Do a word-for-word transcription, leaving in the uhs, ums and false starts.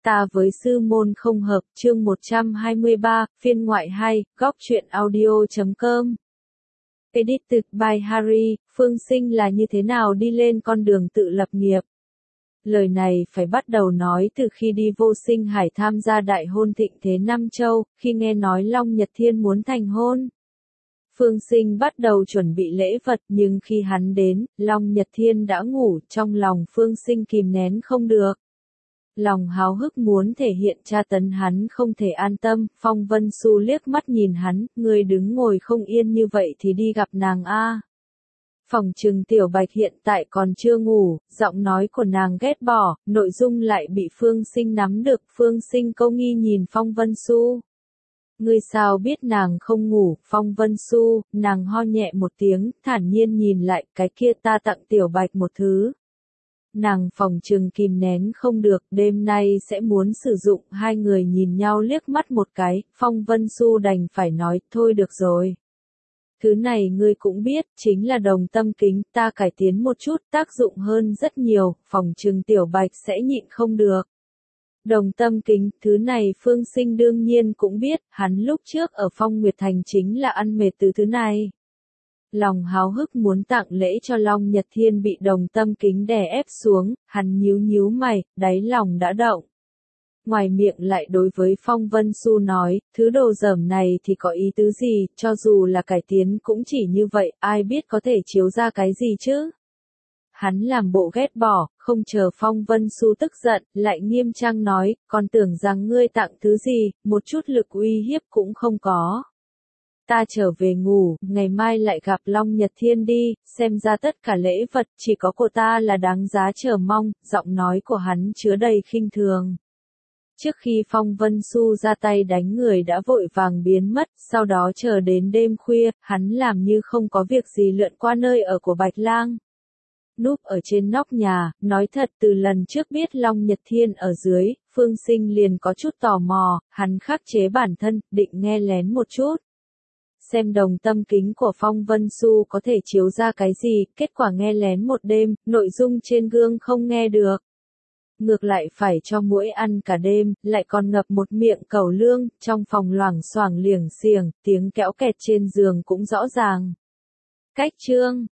Ta với sư môn không hợp, chương một trăm hai mươi ba, phiên ngoại hai, góc truyện audio chấm com. Edited by Harry, Phương Sinh là như thế nào đi lên con đường tự lập nghiệp. Lời này phải bắt đầu nói từ khi đi Vô Sinh Hải tham gia đại hôn thịnh thế Nam Châu, khi nghe nói Long Nhật Thiên muốn thành hôn. Phương Sinh bắt đầu chuẩn bị lễ vật, nhưng khi hắn đến, Long Nhật Thiên đã ngủ, trong lòng Phương Sinh kìm nén không được. Lòng háo hức muốn thể hiện tra tấn hắn không thể an tâm, Phong Vân Xu liếc mắt nhìn hắn, người đứng ngồi không yên như vậy thì đi gặp nàng a. Phòng trừng Tiểu Bạch hiện tại còn chưa ngủ, giọng nói của nàng ghét bỏ, nội dung lại bị Phương Sinh nắm được, Phương Sinh câu nghi nhìn Phong Vân Xu. Ngươi sao biết nàng không ngủ, Phong Vân Xu, nàng ho nhẹ một tiếng, thản nhiên nhìn lại, cái kia ta tặng Tiểu Bạch một thứ. Nàng phòng trừng kìm nén không được, đêm nay sẽ muốn sử dụng, hai người nhìn nhau liếc mắt một cái, Phong Vân Xu đành phải nói, thôi được rồi. Thứ này ngươi cũng biết, chính là đồng tâm kính, ta cải tiến một chút, tác dụng hơn rất nhiều, phòng trừng Tiểu Bạch sẽ nhịn không được. Đồng tâm kính, thứ này Phương Sinh đương nhiên cũng biết, hắn lúc trước ở Phong Nguyệt Thành chính là ăn mệt từ thứ này. Lòng háo hức muốn tặng lễ cho Long Nhật Thiên bị đồng tâm kính đè ép xuống, hắn nhíu nhíu mày, đáy lòng đã động. Ngoài miệng lại đối với Phong Vân Xu nói, thứ đồ dởm này thì có ý tứ gì, cho dù là cải tiến cũng chỉ như vậy, ai biết có thể chiếu ra cái gì chứ. Hắn làm bộ ghét bỏ, không chờ Phong Vân Xu tức giận, lại nghiêm trang nói, còn tưởng rằng ngươi tặng thứ gì, một chút lực uy hiếp cũng không có. Ta trở về ngủ, ngày mai lại gặp Long Nhật Thiên đi, xem ra tất cả lễ vật chỉ có của ta là đáng giá chờ mong, giọng nói của hắn chứa đầy khinh thường. Trước khi Phong Vân Xu ra tay đánh người đã vội vàng biến mất, sau đó chờ đến đêm khuya, hắn làm như không có việc gì lượn qua nơi ở của Bạch Lang. Núp ở trên nóc nhà, nói thật từ lần trước biết Long Nhật Thiên ở dưới, Phương Sinh liền có chút tò mò, hắn khắc chế bản thân, định nghe lén một chút. Xem đồng tâm kính của Phong Vân Xu có thể chiếu ra cái gì, kết quả nghe lén một đêm, nội dung trên gương không nghe được. Ngược lại phải cho muỗi ăn cả đêm, lại còn ngập một miệng cẩu lương, trong phòng loảng xoảng liềng xiềng, tiếng kéo kẹt trên giường cũng rõ ràng. Cách chương